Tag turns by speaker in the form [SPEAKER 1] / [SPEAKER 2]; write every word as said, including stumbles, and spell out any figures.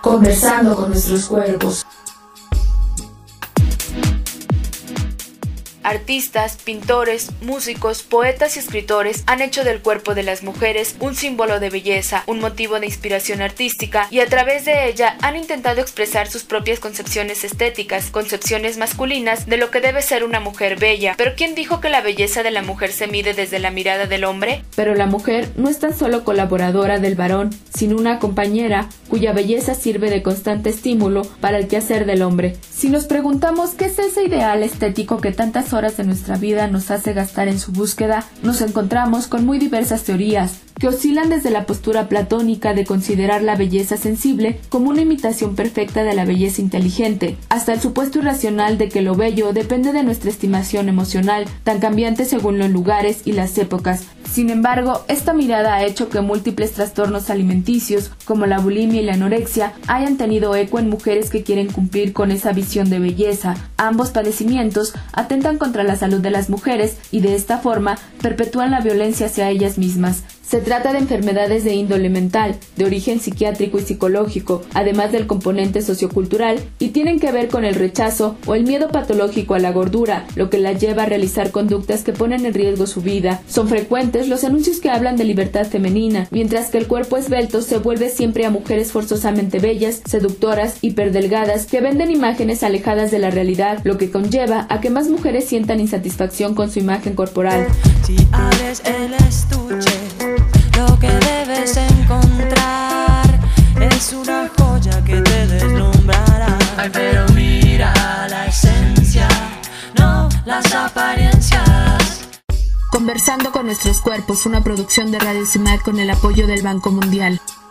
[SPEAKER 1] Conversando con nuestros cuerpos.
[SPEAKER 2] Artistas, pintores, músicos, poetas y escritores han hecho del cuerpo de las mujeres un símbolo de belleza, un motivo de inspiración artística, y a través de ella han intentado expresar sus propias concepciones estéticas, concepciones masculinas de lo que debe ser una mujer bella. Pero ¿quién dijo que la belleza de la mujer se mide desde la mirada del hombre?
[SPEAKER 3] Pero la mujer no es tan solo colaboradora del varón, sino una compañera cuya belleza sirve de constante estímulo para el quehacer del hombre. Si nos preguntamos qué es ese ideal estético que tantas horas de nuestra vida nos hace gastar en su búsqueda, nos encontramos con muy diversas teorías, que oscilan desde la postura platónica de considerar la belleza sensible como una imitación perfecta de la belleza inteligente, hasta el supuesto irracional de que lo bello depende de nuestra estimación emocional, tan cambiante según los lugares y las épocas. Sin embargo, esta mirada ha hecho que múltiples trastornos alimenticios, como la bulimia y la anorexia, hayan tenido eco en mujeres que quieren cumplir con esa visión de belleza. Ambos padecimientos atentan contra la salud de las mujeres y de esta forma perpetúan la violencia hacia ellas mismas. Se trata de enfermedades de índole mental, de origen psiquiátrico y psicológico, además del componente sociocultural, y tienen que ver con el rechazo o el miedo patológico a la gordura, lo que la lleva a realizar conductas que ponen en riesgo su vida. Son frecuentes los anuncios que hablan de libertad femenina, mientras que el cuerpo esbelto se vuelve siempre a mujeres forzosamente bellas, seductoras, hiperdelgadas, que venden imágenes alejadas de la realidad, lo que conlleva a que más mujeres sientan insatisfacción con su imagen corporal.
[SPEAKER 4] Si abres el estuche, lo que debes encontrar es una joya que te deslumbrará. Ay, pero mira la esencia, no las apariencias.
[SPEAKER 3] Conversando con nuestros cuerpos, una producción de Radio CIMAC con el apoyo del Banco Mundial.